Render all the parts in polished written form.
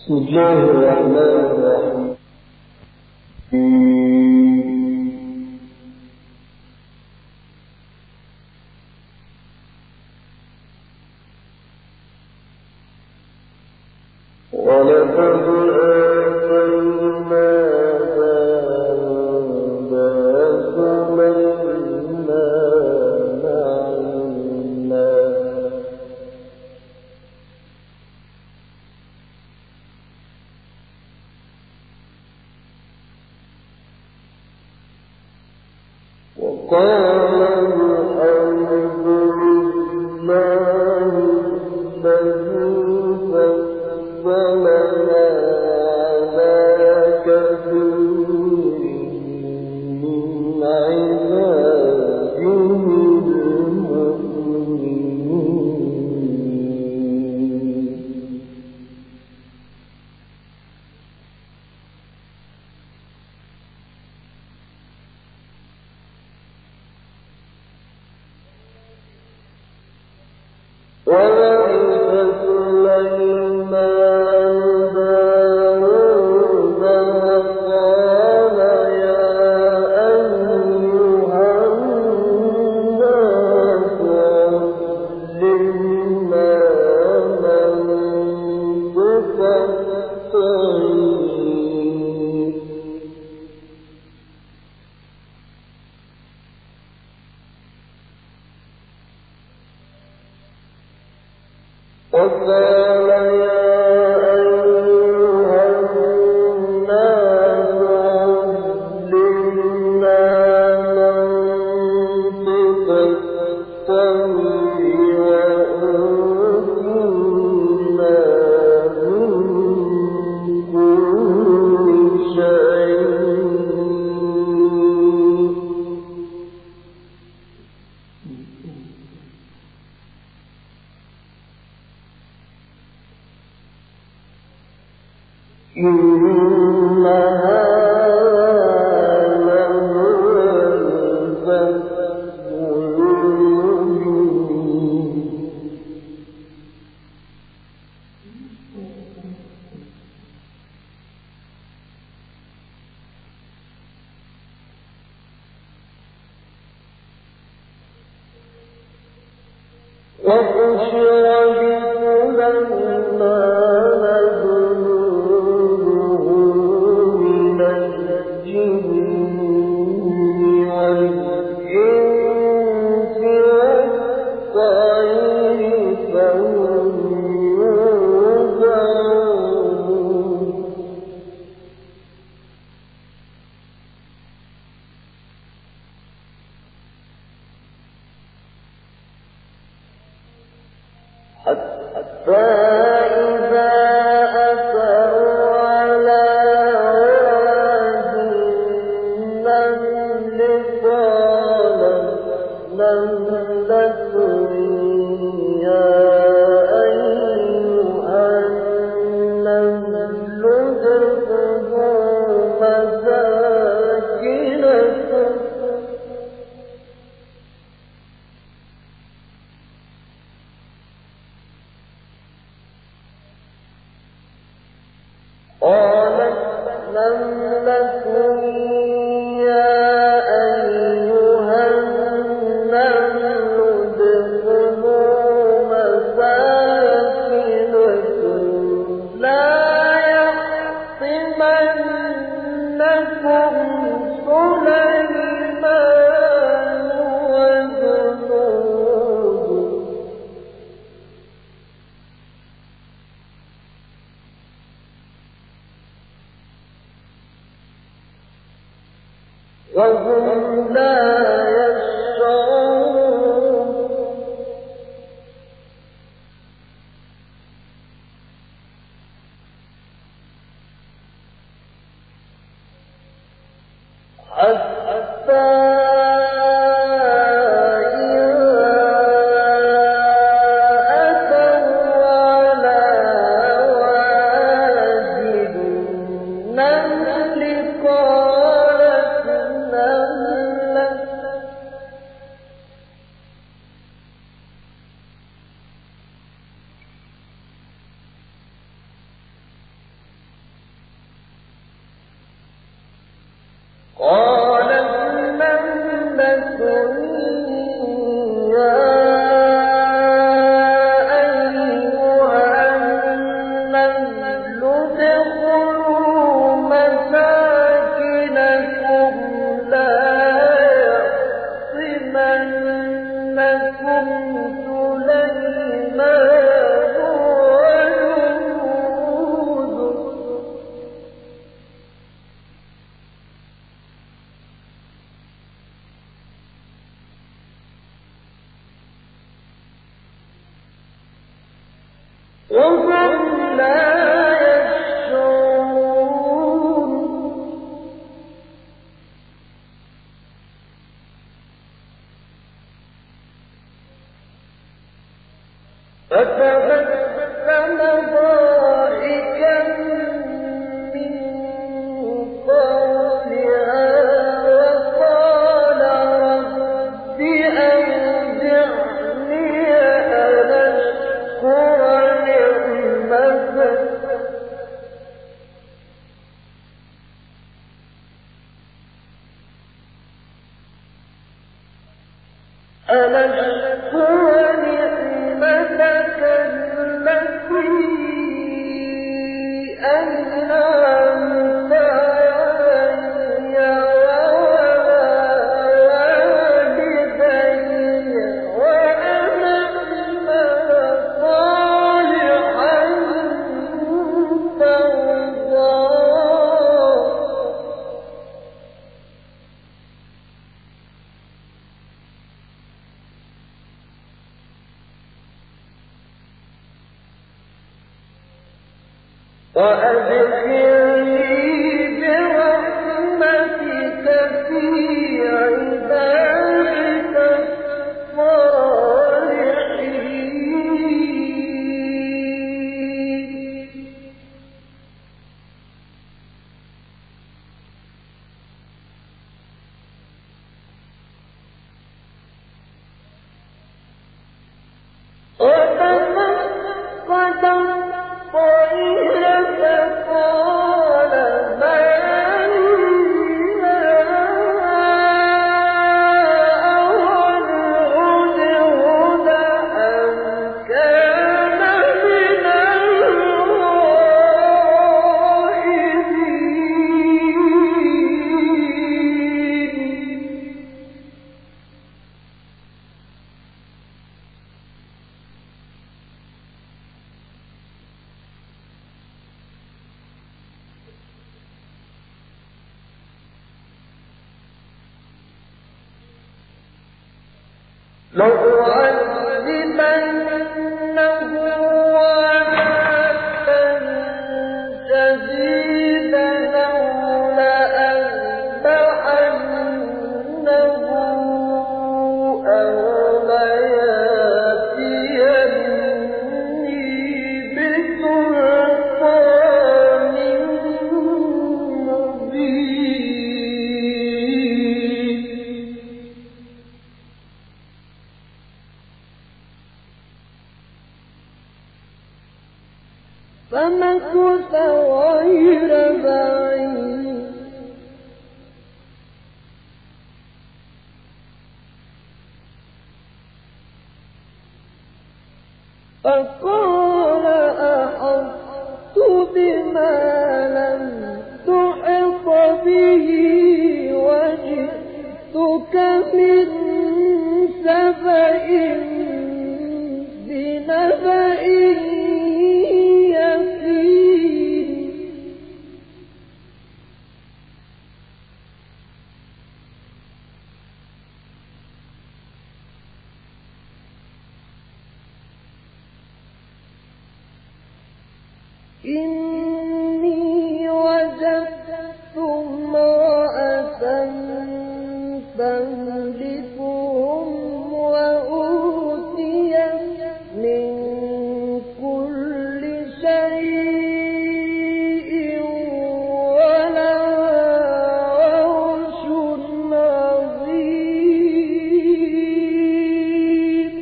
بسم الله الرحمن الرحيم. ولقد آتينا فمكث غير بعيد فقال أحطت بما لم تحط به وجئتك من سبأ بنبأ إني وجدت امرأة تملكهم وأوتيت من كل شيء ولها عرش عظيم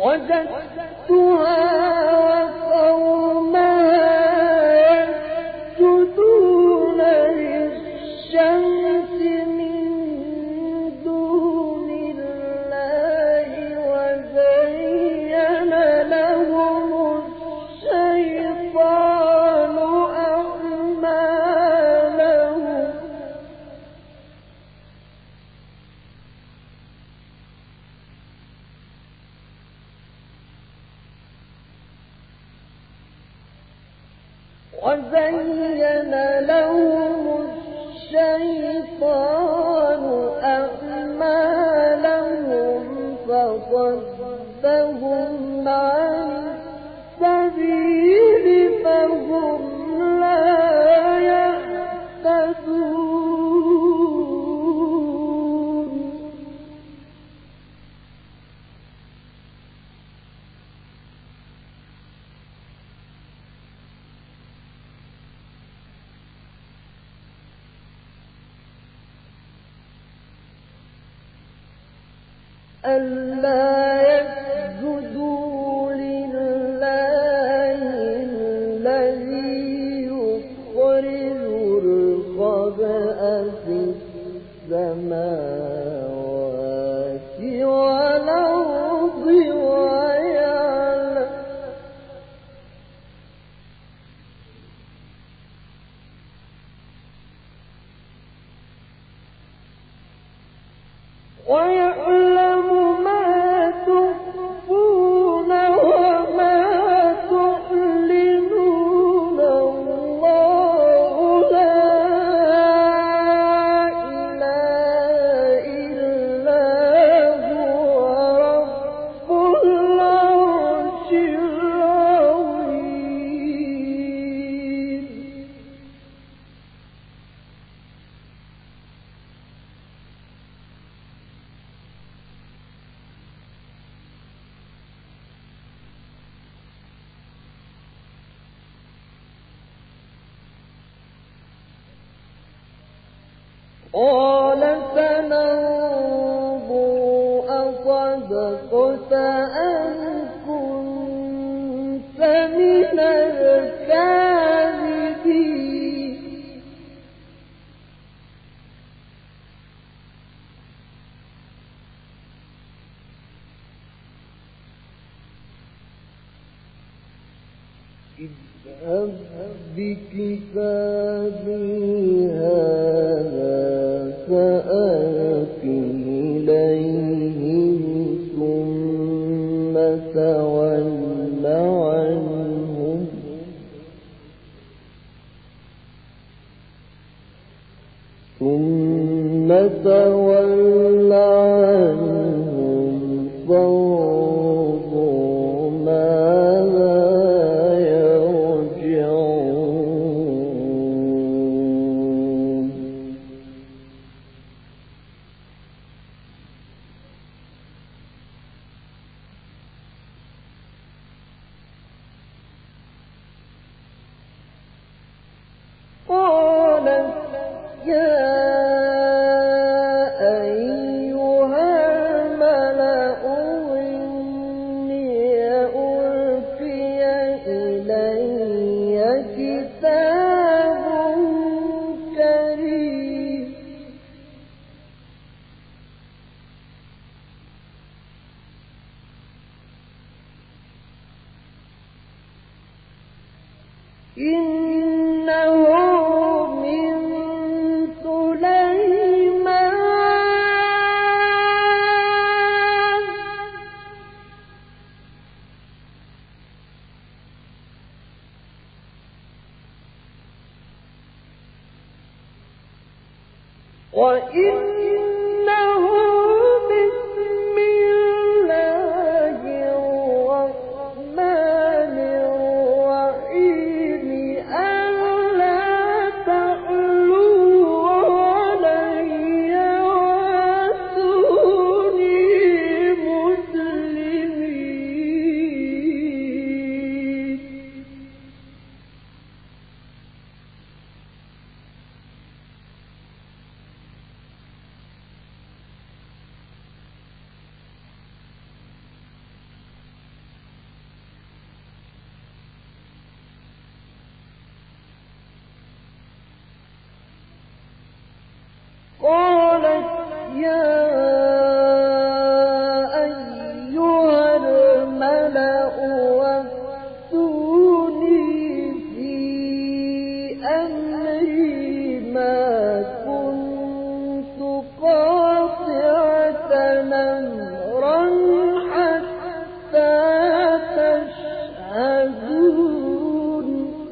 وجدتها وقومها يسجدون للشمس من دون الله وزين لهم الشيطان أعمالهم فصدهم عن السبيل فهم لا يهتدون ألا يسجدوا لله الذي يخرج الخبأ في السماوات والأرض ويعلم ما تخفون وما تعلنون الله لا إله إلا هو رب العرش العظيم قال سننظر أصدقت أم كنت من الكاذبين اذهب بكتابي هذا فآتِ إليهم ثم تول عنهم فانظر ماذا يرجعون قالت يا أيها الملأ إني ألقي إلي كتاب كريم إنه من سليمان وإنه بسم الله الرحمن الرحيم ألا تعلوا علي وأتوني مسلمين قالت يا أيها الملأ وافتوني في أمري ما كنت قاطعة أمرا حتى تشهدون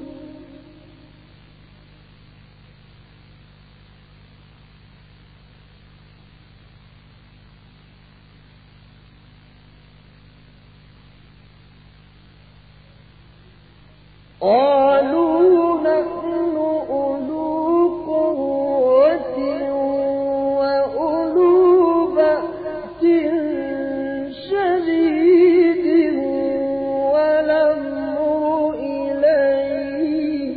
قالوا نحن أولو قوة وأولو بأس شديد والأمر إليه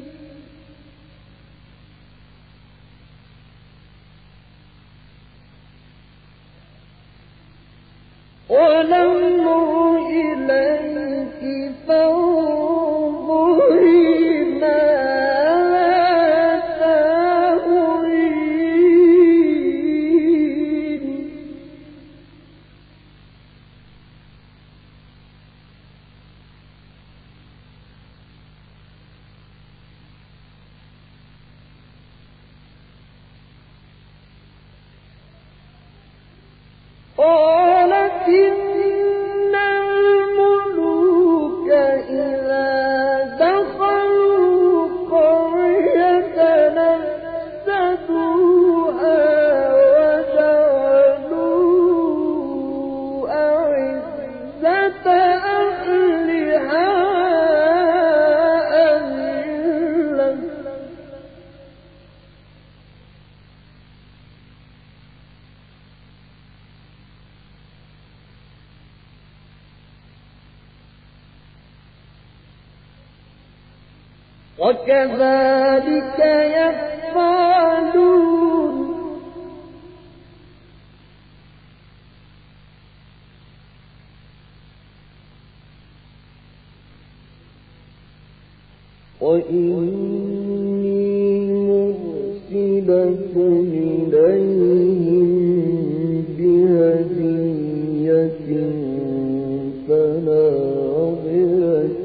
فانظري ماذا تأمرين قالت إن الملوك إذا دخلوا قرية أفسدوها وجعلوا أعزة أهلها أذلة وكذلك يفعلون وإني مرسلة إليهم بهدية فناظرة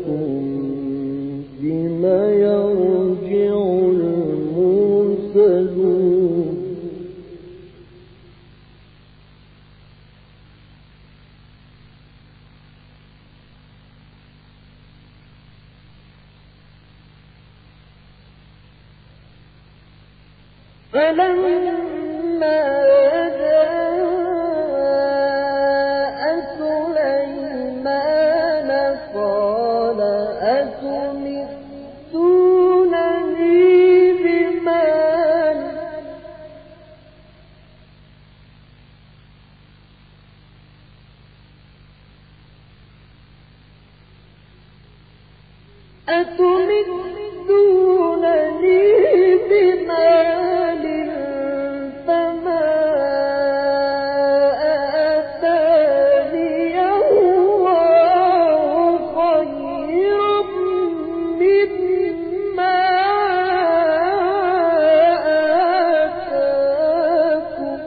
بما يرجع المرسلون فلما جاء سليمان قال أتمدونني بمال فما آتاني الله خيرا مما آتاكم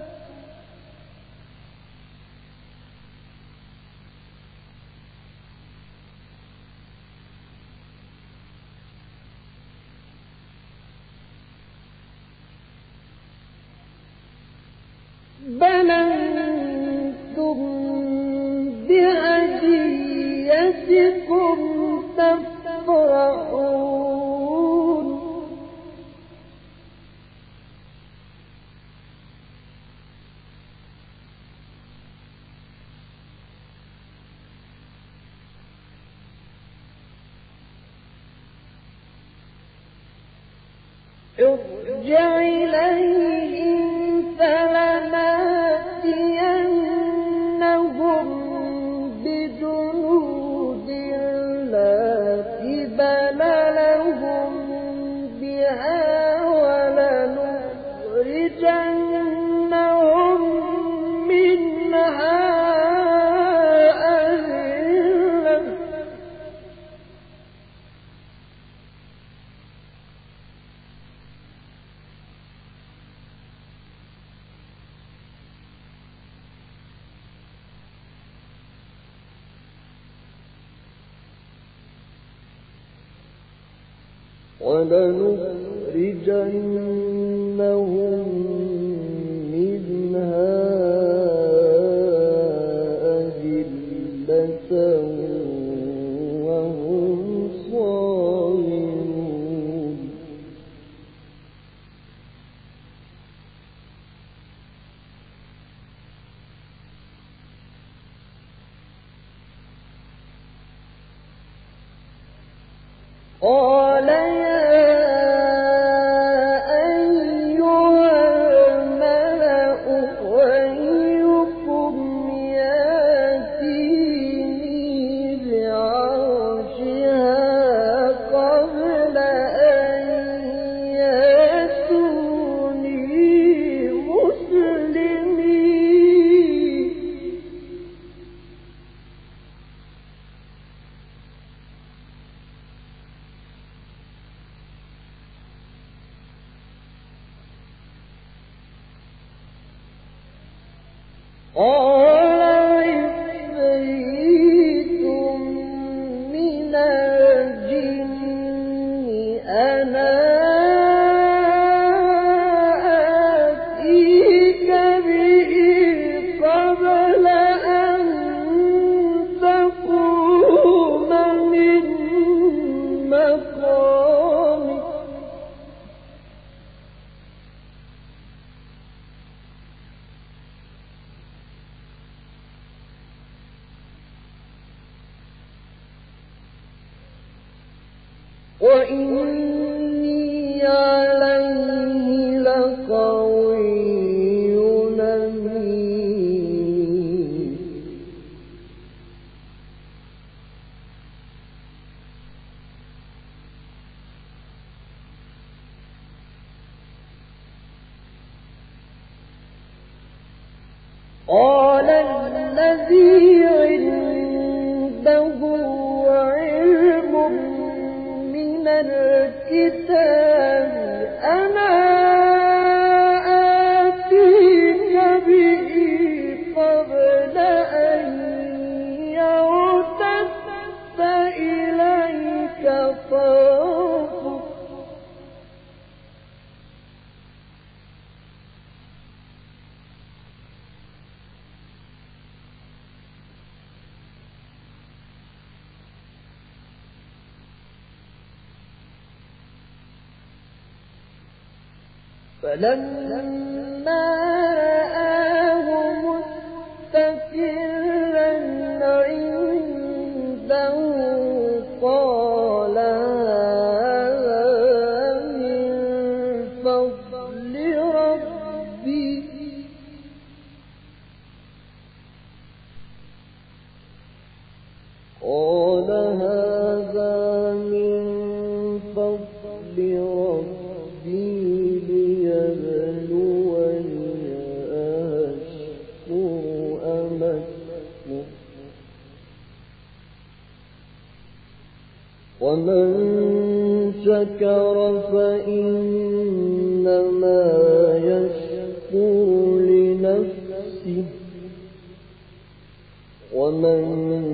بل أنتم بهديتكم تفرحون ارجع إليهم فلنأتينهم بجنود لا قبل لهم بها ولنخرجنهم منها أذلة ولنخرجنهم منها أذلة وهم صاغرون قال عفريت من الجن أنا آتيك به قبل أن تقوم من مقامك وإني عليه لقوي أمين قال الذي عنده علم من الكتاب أنا آتيك به قبل أن يرتد إليك طرفك فلما رآه مستقرا عنده قال هذا من فضل ربي قال هذا من فضل ربي ليبلوني أشكر أم أكفر ومن شكر فإنما يشكر لنفسه ومن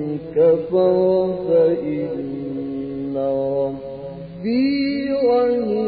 كفر فإن ربي غني